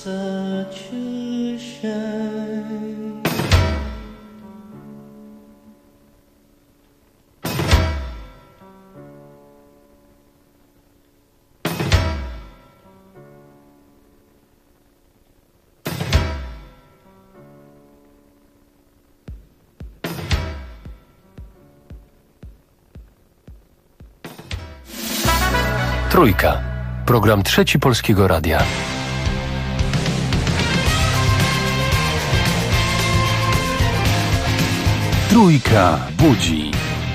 such a shame. Trójka. Program Trzeci Polskiego Radia. Trójka budzi.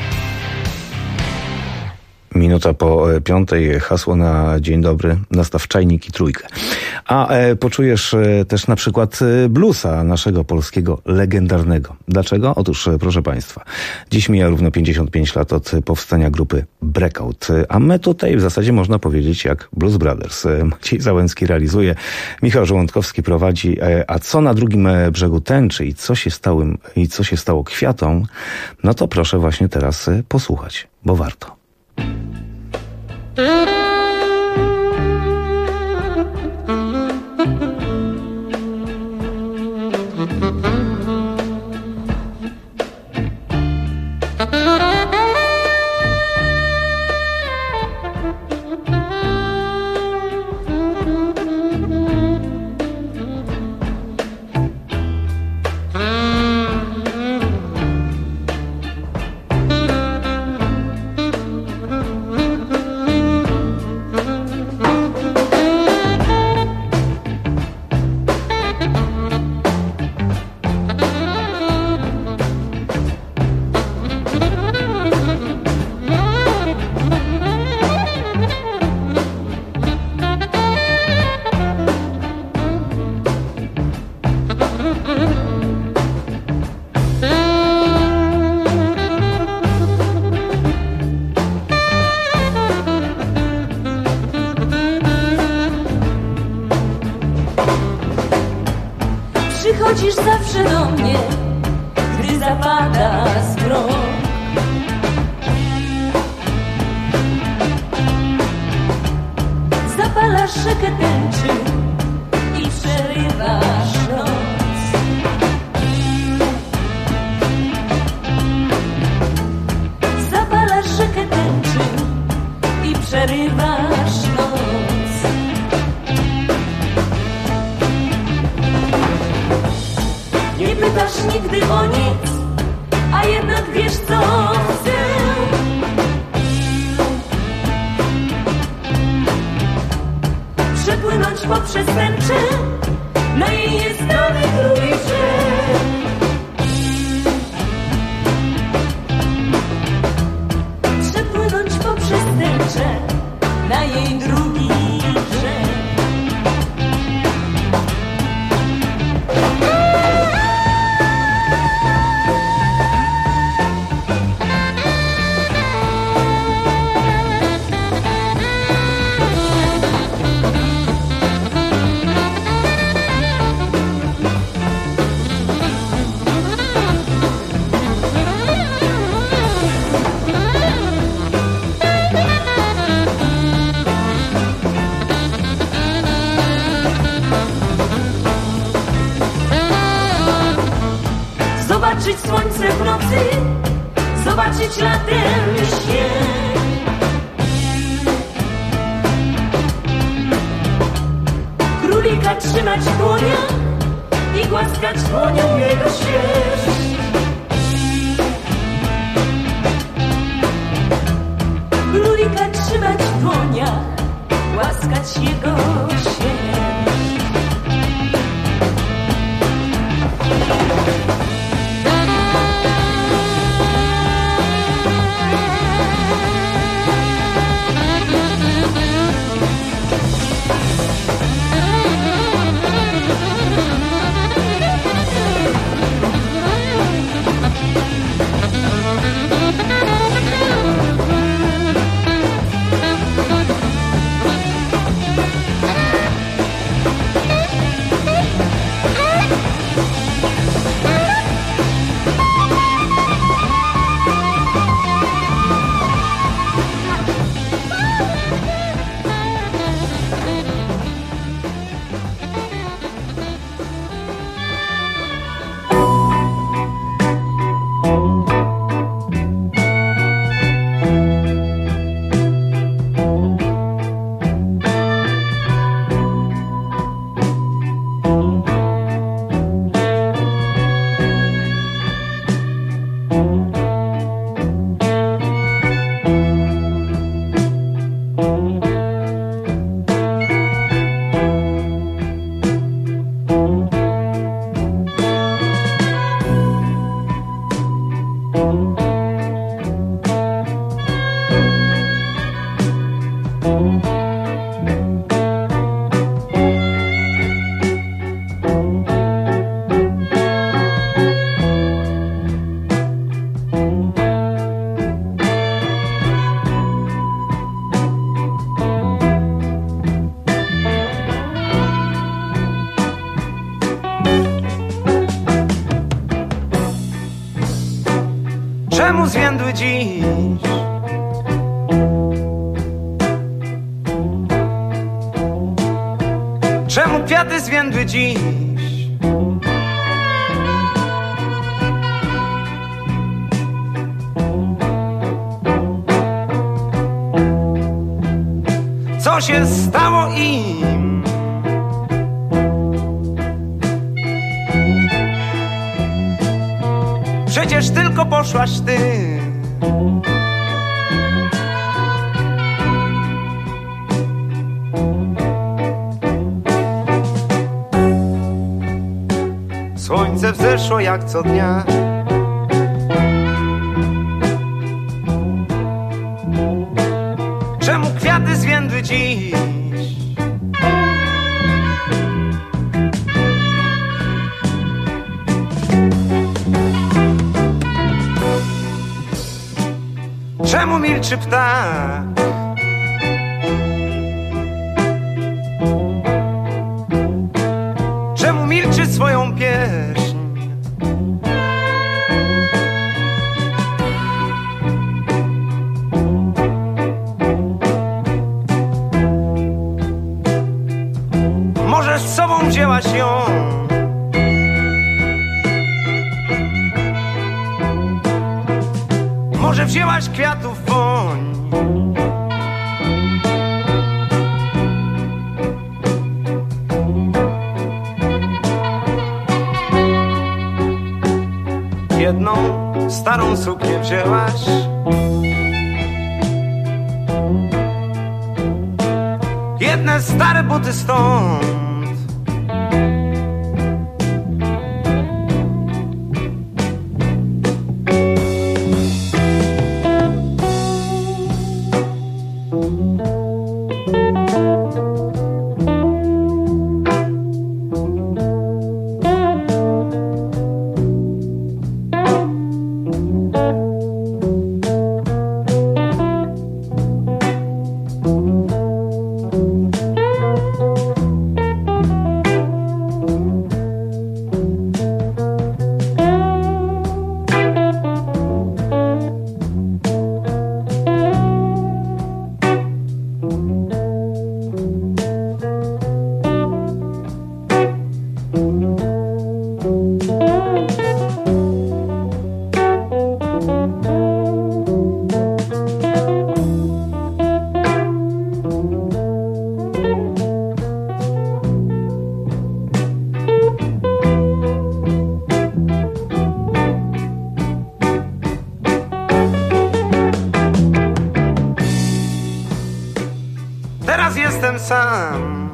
Minuta po 5:00, hasło na dzień dobry, nastaw czajnik i trójkę. A poczujesz też na przykład bluesa naszego polskiego, legendarnego. Dlaczego? Otóż, proszę Państwa, dziś mija równo 55 lat od powstania grupy Breakout. A my tutaj w zasadzie można powiedzieć jak Blues Brothers. Maciej Załęcki realizuje, Michał Żołądkowski prowadzi. A co na drugim brzegu tęczy i co się stało kwiatom, no to proszę właśnie teraz posłuchać, bo warto. Przychodzisz zawsze do mnie, gdy zapada zmrok. Zapalasz rzekę tęczy i przerywasz noc. Zapalasz rzekę tęczy i przerywasz noc. Nie pytasz nigdy o nic, a jednak wiesz co chcę. Przepłynąć poprzez tęczę na jej strony drugi brzeg. Przepłynąć poprzez tęczę na jej drugi brzeg. Zobaczyć słońce w nocy, zobaczyć latem śnieg. Królika trzymać w dłoniach i głaskać dłonią jego sierść. Królika trzymać w dłoniach, głaskać jego sierść. Czemu zwiędły dziś? Czemu kwiaty zwiędły dziś? Co się stało im? Przecież tylko poszłaś ty. Słońce wzeszło jak co dnia. Czemu kwiaty zwiędły dziś? Czemu milczy ptak? Czemu milczy swoją pieśń? Może z sobą wzięłaś ją? Może wzięłaś kwiatów woń? Jedną starą suknię wzięłaś? Jedne stare buty stąd. Teraz jestem sam.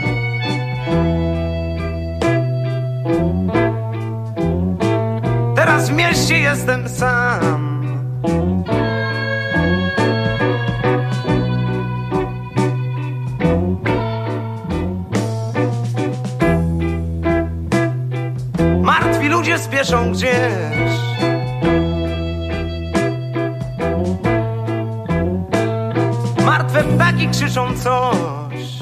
Teraz w mieście jestem sam. Martwi ludzie spieszą gdzieś. Martwe ptaki krzyczą coś.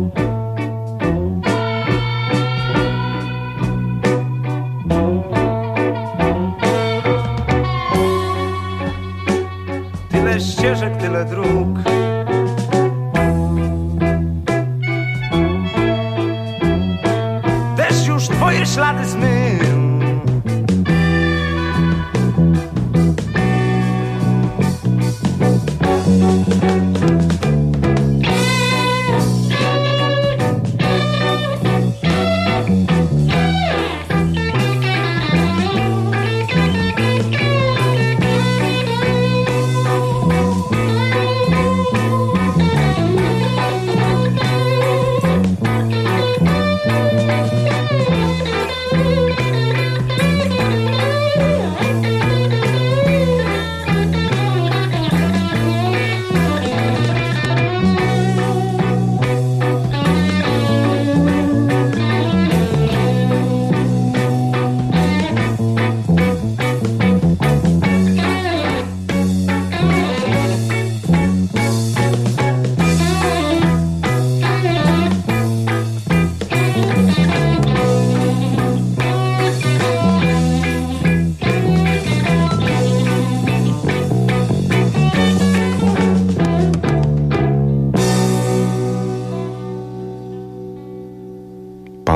Tyle ścieżek, tyle dróg. Deszcz już twoje ślady zmył.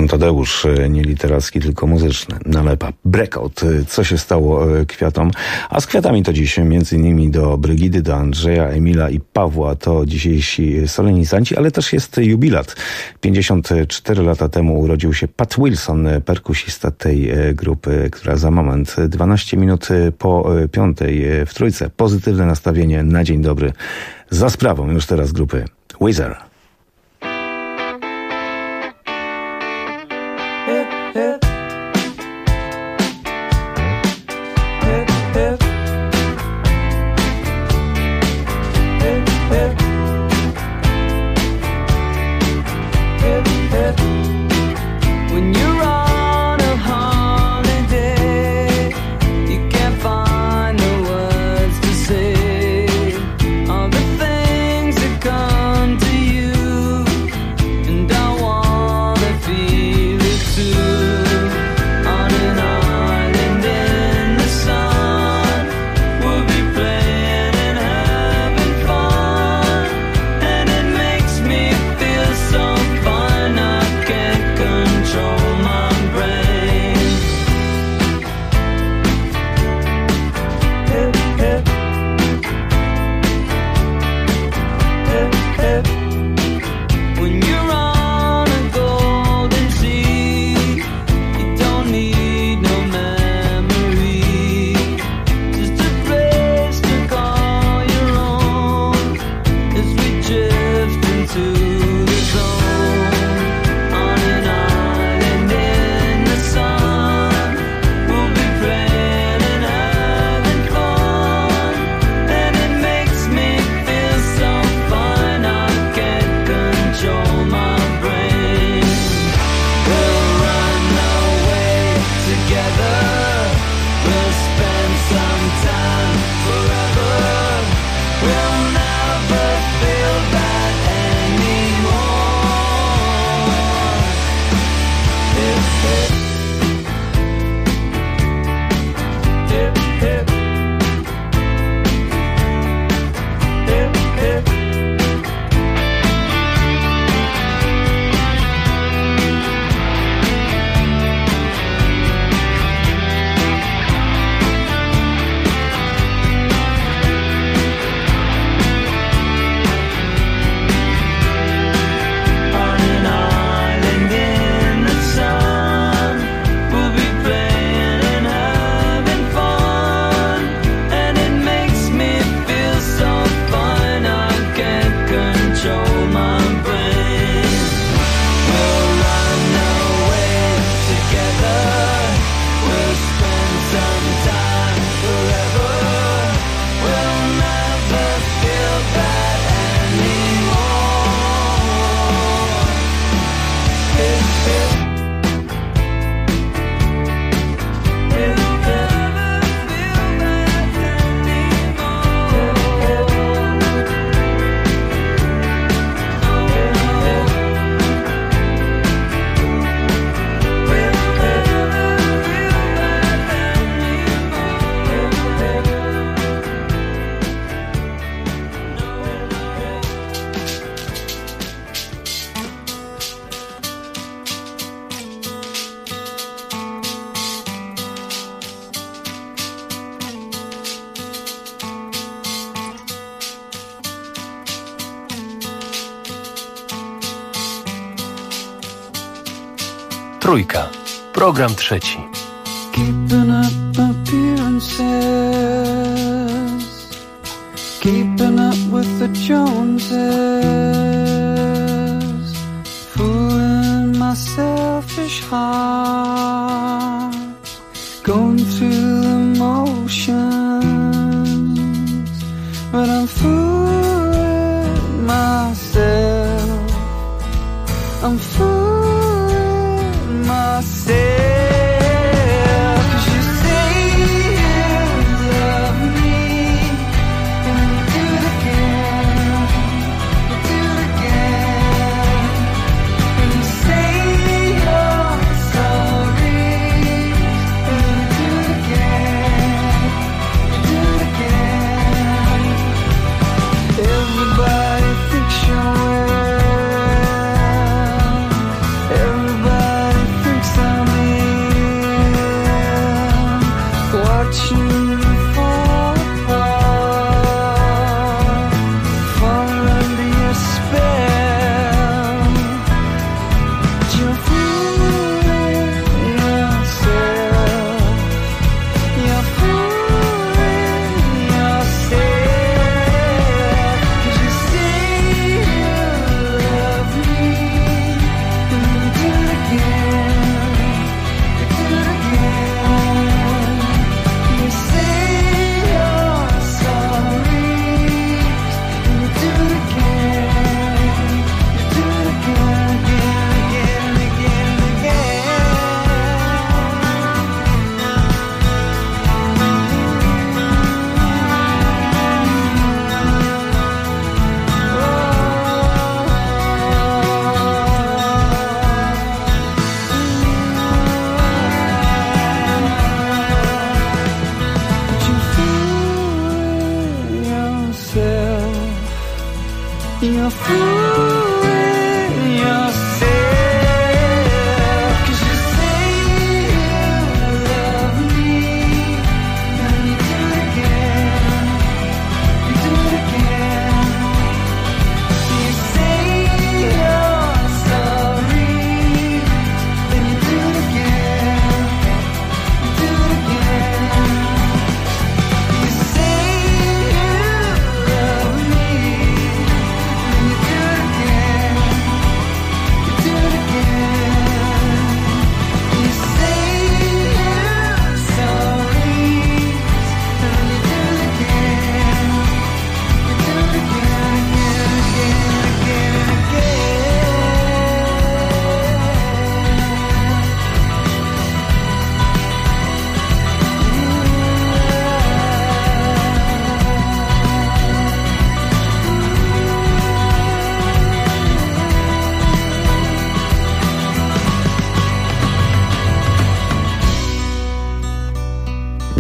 Pan Tadeusz, nie literacki, tylko muzyczny, nalepa. Breakout. Co się stało kwiatom? A z kwiatami to dziś m.in. do Brygidy, do Andrzeja, Emila i Pawła. To dzisiejsi solenizanci, ale też jest jubilat. 54 lata temu urodził się Pat Wilson, perkusista tej grupy, która za moment, 12 minut po 5 w Trójce. Pozytywne nastawienie na dzień dobry. Za sprawą już teraz grupy Weezer. Trójka. Program trzeci. Keeping up appearances, keeping up with the Joneses, fooling my selfish heart, going through the motions, but I'm fooling myself, I'm fooling myself. Everybody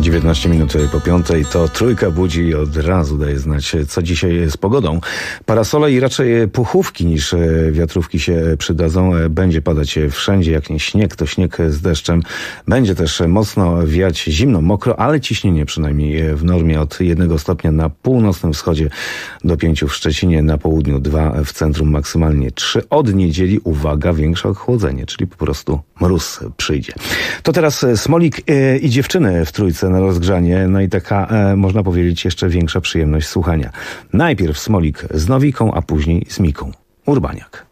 19 minut po 5 to Trójka budzi i od razu daje znać, co dzisiaj z pogodą. Parasole i raczej puchówki niż wiatrówki się przydadzą. Będzie padać wszędzie, jak nie śnieg, to śnieg z deszczem. Będzie też mocno wiać, zimno, mokro, ale ciśnienie przynajmniej w normie od 1 stopnia na północnym wschodzie do 5 w Szczecinie, na południu 2, w centrum maksymalnie 3. Od niedzieli, uwaga, większe ochłodzenie, czyli po prostu mróz przyjdzie. To teraz Smolik i dziewczyny w Trójce na rozgrzanie, no i taka, można powiedzieć, jeszcze większa przyjemność słuchania. Najpierw Smolik z Nowiką, a później z Miką. Urbaniak.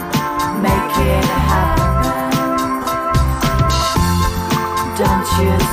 Don't you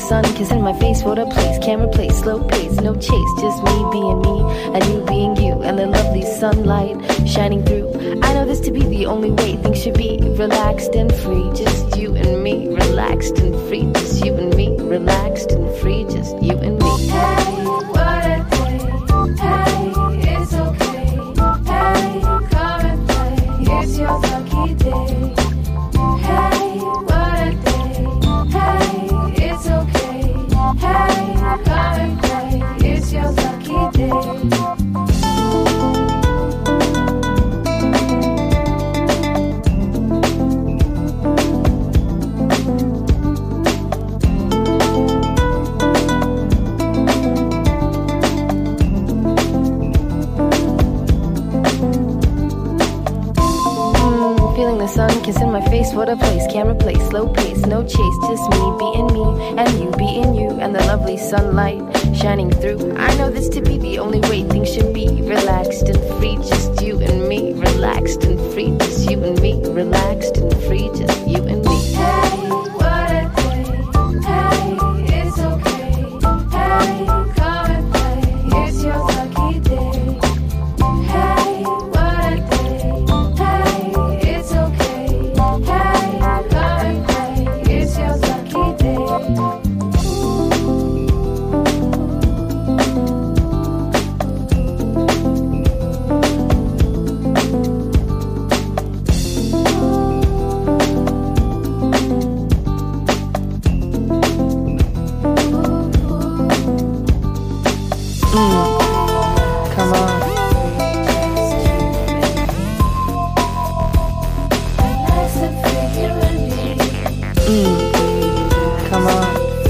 sun, kissing my face, what a place. Can't replace, slow pace, no chase. Just me being me, and you being you. And the lovely sunlight shining through. I know this to be the only way things should be. Relaxed and free, just you and me. Relaxed and free, just you and me. Relaxed and free, just you and me. Hey, what a day. Hey, it's okay. Hey, come and play. It's your lucky day. Hey, what a day. Hey, it's okay. Hey, come and play. It's your lucky day. The sun kissing my face, what a place. Can't replace, slow pace, no chase. Just me being me, and you being you. And the lovely sunlight shining through. I know this to be the only way things should be. Relaxed and free, just you and me. Relaxed and free, just you and me. Relaxed and free, just you and me. Hey, what a day. Hey, it's okay. Hey, come and play. It's your lucky day. Hey, what a day. Hey, it's okay. Hey, come and play. It's your lucky day. Come on. Come on.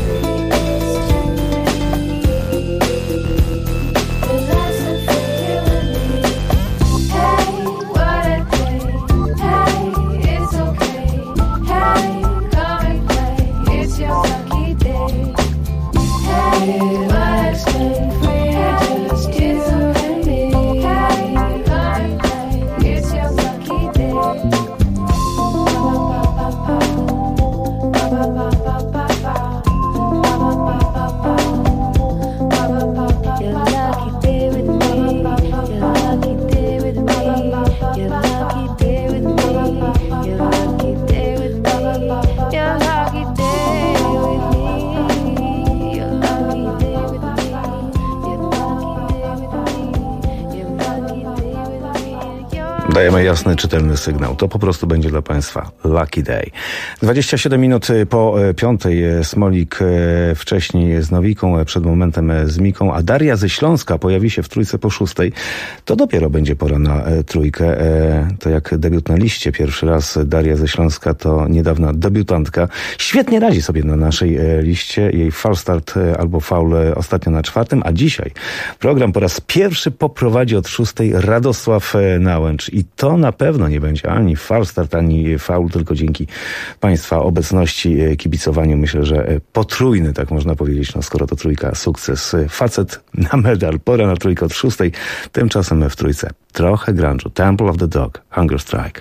Dajemy jasny, czytelny sygnał. To po prostu będzie dla Państwa Lucky Day. 27 minut po 5. Smolik wcześniej z Nowiką, przed momentem z Miką, a Daria ze Śląska pojawi się w trójce po 6. To dopiero będzie pora na trójkę. To jak debiut na liście. Pierwszy raz Daria ze Śląska to niedawna debiutantka. Świetnie radzi sobie na naszej liście. Jej falstart albo faul ostatnio na 4. A dzisiaj program po raz pierwszy poprowadzi od 6. Radosław Nałęcz. I to na pewno nie będzie ani falstart, ani faul, tylko dzięki Państwa obecności, kibicowaniu. Myślę, że potrójny, tak można powiedzieć, no skoro to trójka, sukces. Facet na medal. Pora na trójkę od 6. Tymczasem w trójce trochę grunge'u. Temple of the Dog, Hunger Strike.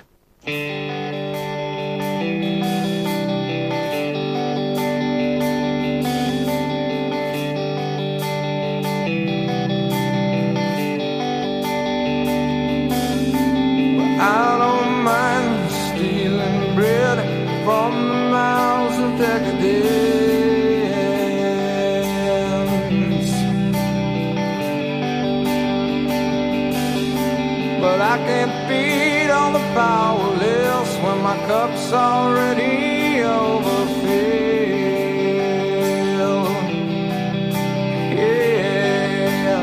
I don't mind stealing bread from the mouths of decadence, but I can't feed all the powerless when my cup's already overfilled. Yeah,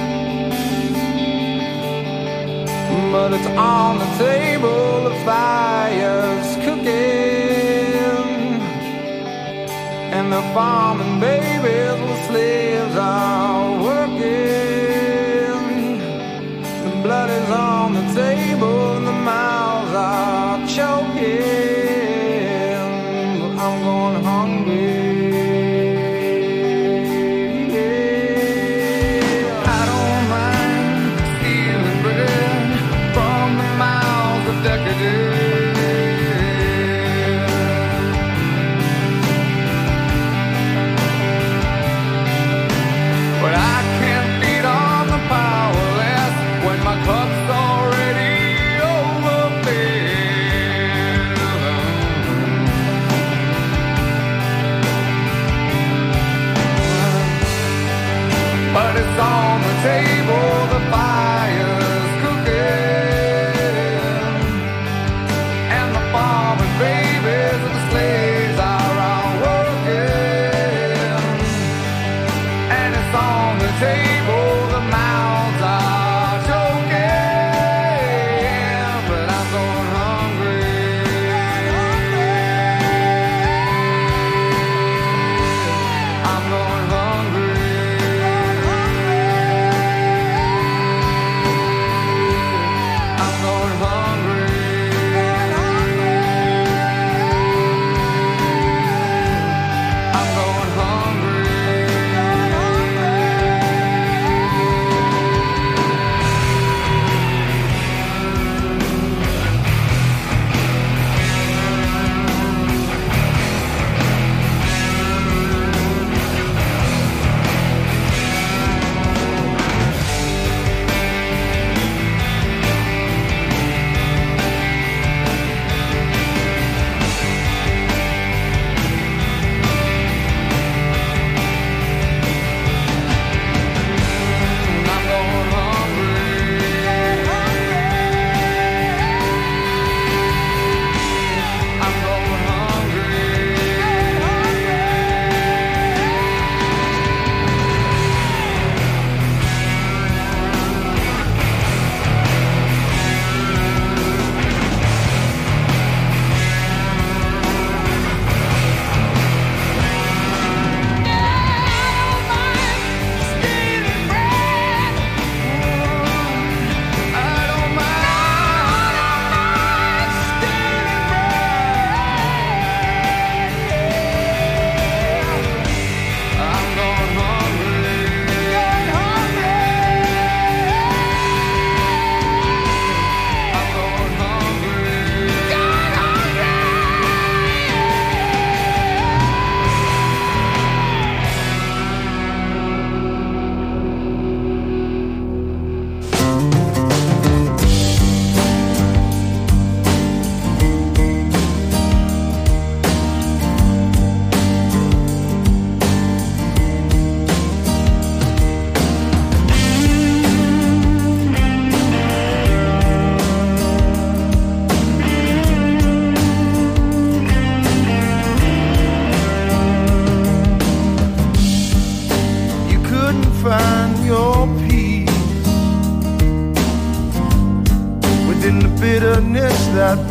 but it's on the table, the fire's cooking, and the farming babies with slaves are working. The blood is on the table and the mouths are choking, but I'm going hungry.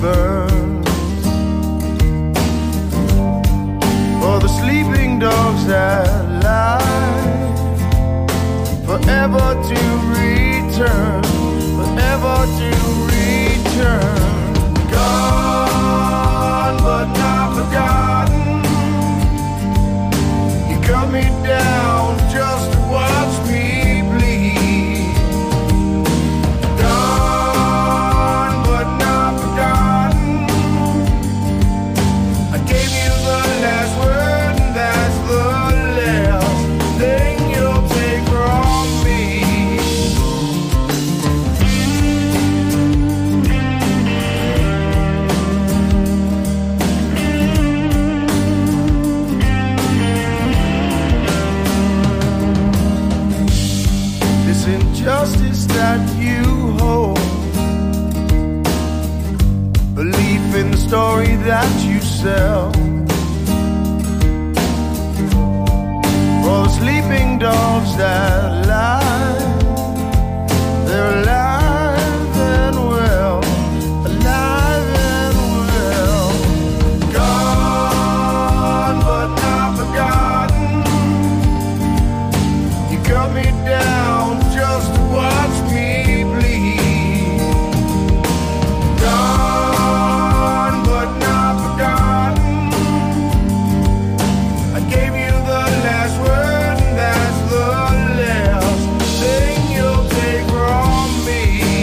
burns. For the sleeping dogs that lie, forever to return, forever to return. Gone but not forgotten. You cut me down just to watch me bleed. Gone but not forgotten. I gave you the last word, and that's the last thing you'll take from me. This injustice that you hold, belief in the story that you sell. For the sleeping dogs that lie, they're alive and well, alive and well. Gone but not forgotten. You cut me down just to watch me bleed. Gone but not forgotten. I gave you the last word, and that's the last thing you'll take from me.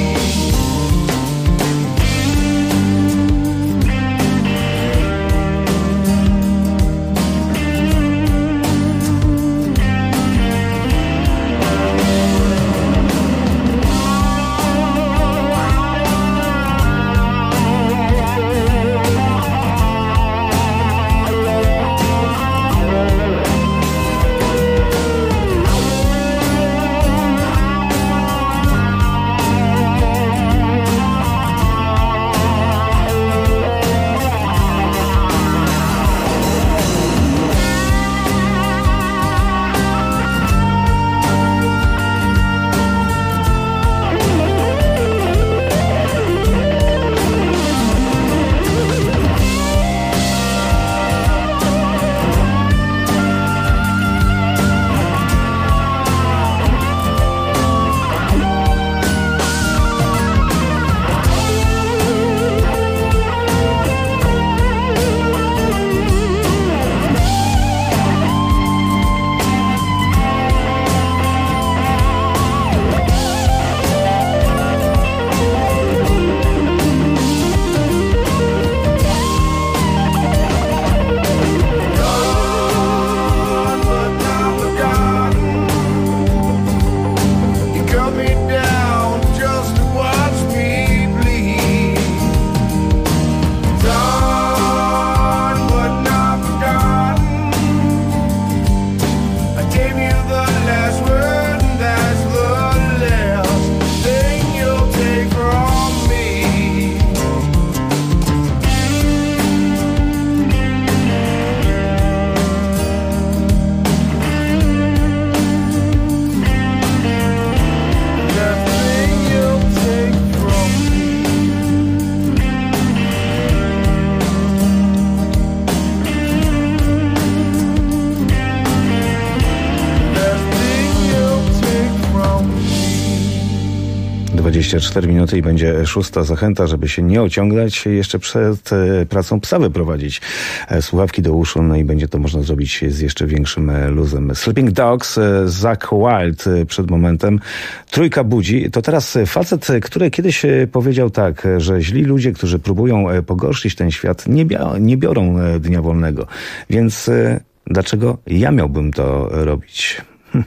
Dwadzieścia 4 minuty i będzie 6. Zachęta, żeby się nie ociągać, jeszcze przed pracą psa wyprowadzić słuchawki do uszu, no i będzie to można zrobić z jeszcze większym luzem. Sleeping Dogs, Zakk Wylde przed momentem. Trójka budzi. To teraz facet, który kiedyś powiedział tak, że źli ludzie, którzy próbują pogorszyć ten świat, nie biorą dnia wolnego. Więc dlaczego ja miałbym to robić?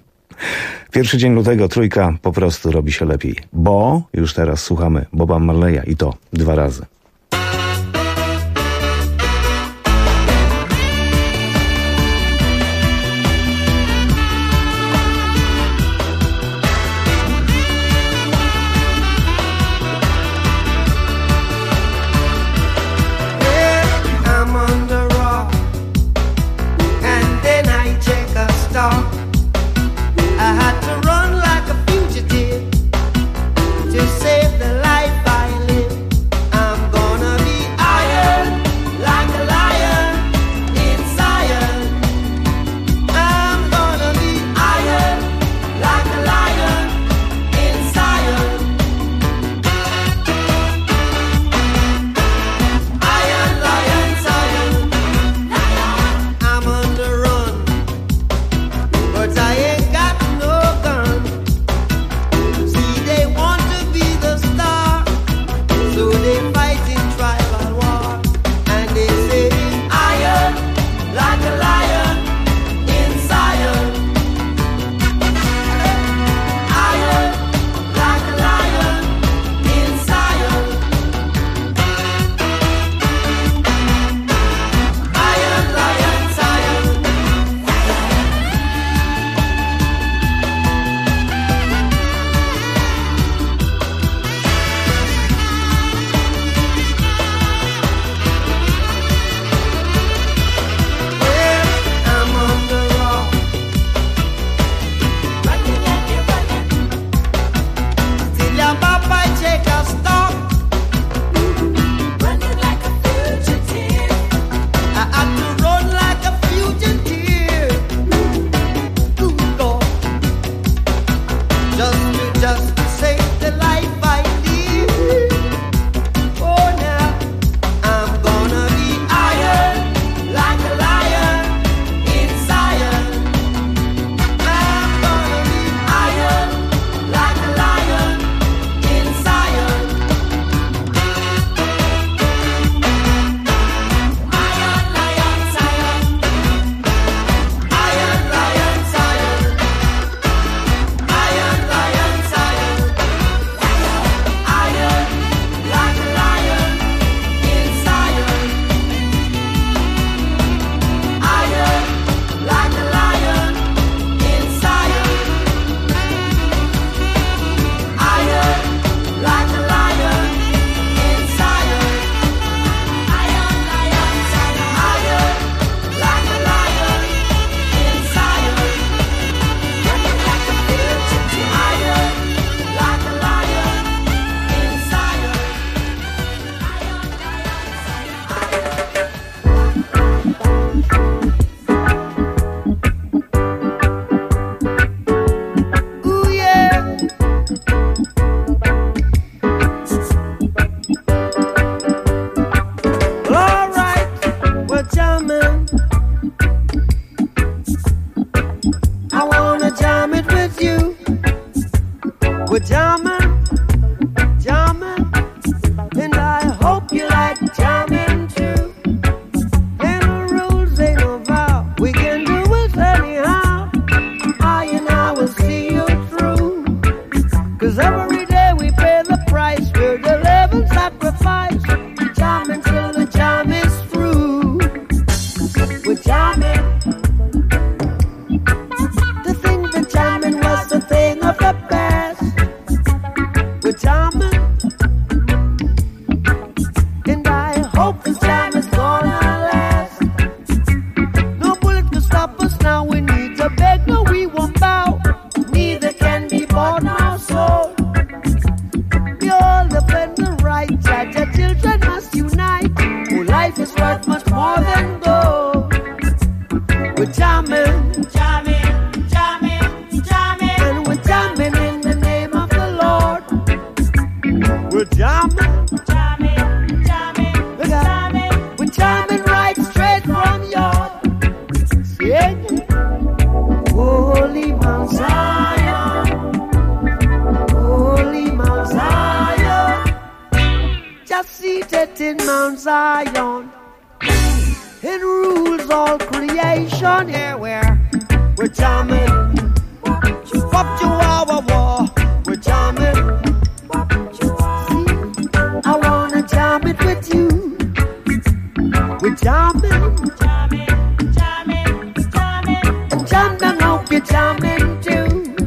Pierwszy dzień lutego, trójka po prostu robi się lepiej, bo już teraz słuchamy Boba Marleya i to 2 razy. To save the life I live, I'm jamming. I wanna jam it with you. We're jamming, jamming, and I hope you like jamming too. Ain't no rules, ain't no vow. We can do it anyhow. I and I will see you through. 'Cause every day we pay the price. We're the living sacrifice. Jamming till the jam is through. We're jamming. To think that jamming was the thing of the past. We're jamming. And I hope this jam is gonna last. No bullet can stop us now. We need to beg, no we won't bow. Neither can be bought nor sold. We all defend the right. Judge, our children must unite. Oh, life is worth much more than gold. We're jamming, jamming, jamming, jamming, and we're jamming in the name of the Lord. We're jamming, jamming, jamming, jamming. We're jamming right straight from your sing. Holy Mount Zion, Holy Mount Zion, just seated in Mount Zion. It rules all creation. Here we're jamming. Wop Chihuahua, we're jamming. I wanna jam it with you. We're jamming, jamming, jamming, jamming. And jam down, hope you're jamming too.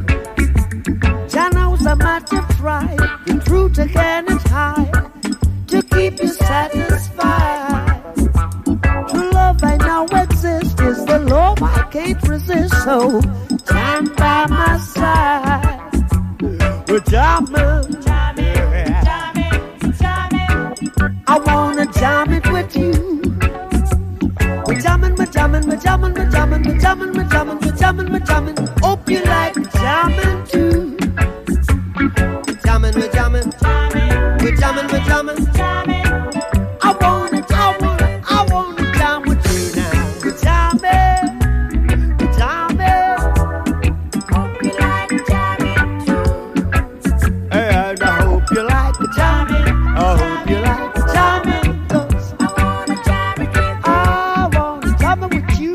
Jano's a matter of pride. The truth again is high. To keep you satisfied. True love I know exists. Is the love I can't resist. So jam by my side. We're jamming, jamming, jamming, jamming. I wanna jam it with you. We're jamming, we're jamming, we're jamming, we're jamming, we're jamming, we're jamming, we're jamming, we're jamming. Hope you like jamming too. We're jamming, we're jamming, jamming, we're jamming, we're jamming, jamming. I wanna jam with you now. We're jamming, we're jamming. Hope you like jamming too. And I hope you like jamming. I hope you like jamming. 'Cause I wanna jam it with you. I wanna jam it with you.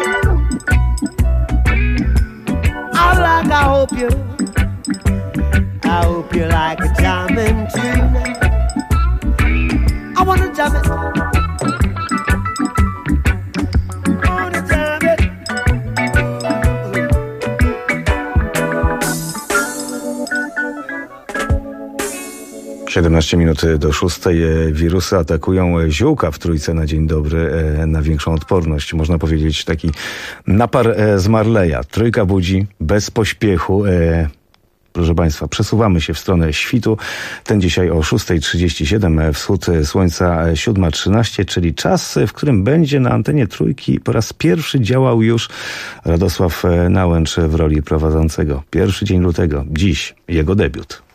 I hope you like jamming too. I wanna jam it. I wanna jam it. 17 minut do 6. Wirusy atakują ziółka w Trójce na dzień dobry na większą odporność. Można powiedzieć taki napar z Marleya. Trójka budzi bez pośpiechu. Proszę Państwa, przesuwamy się w stronę świtu. Ten dzisiaj o 6:37, wschód słońca 7:13, czyli czas, w którym będzie na antenie Trójki po raz pierwszy działał już Radosław Nałęcz w roli prowadzącego. Pierwszy dzień lutego, dziś jego debiut.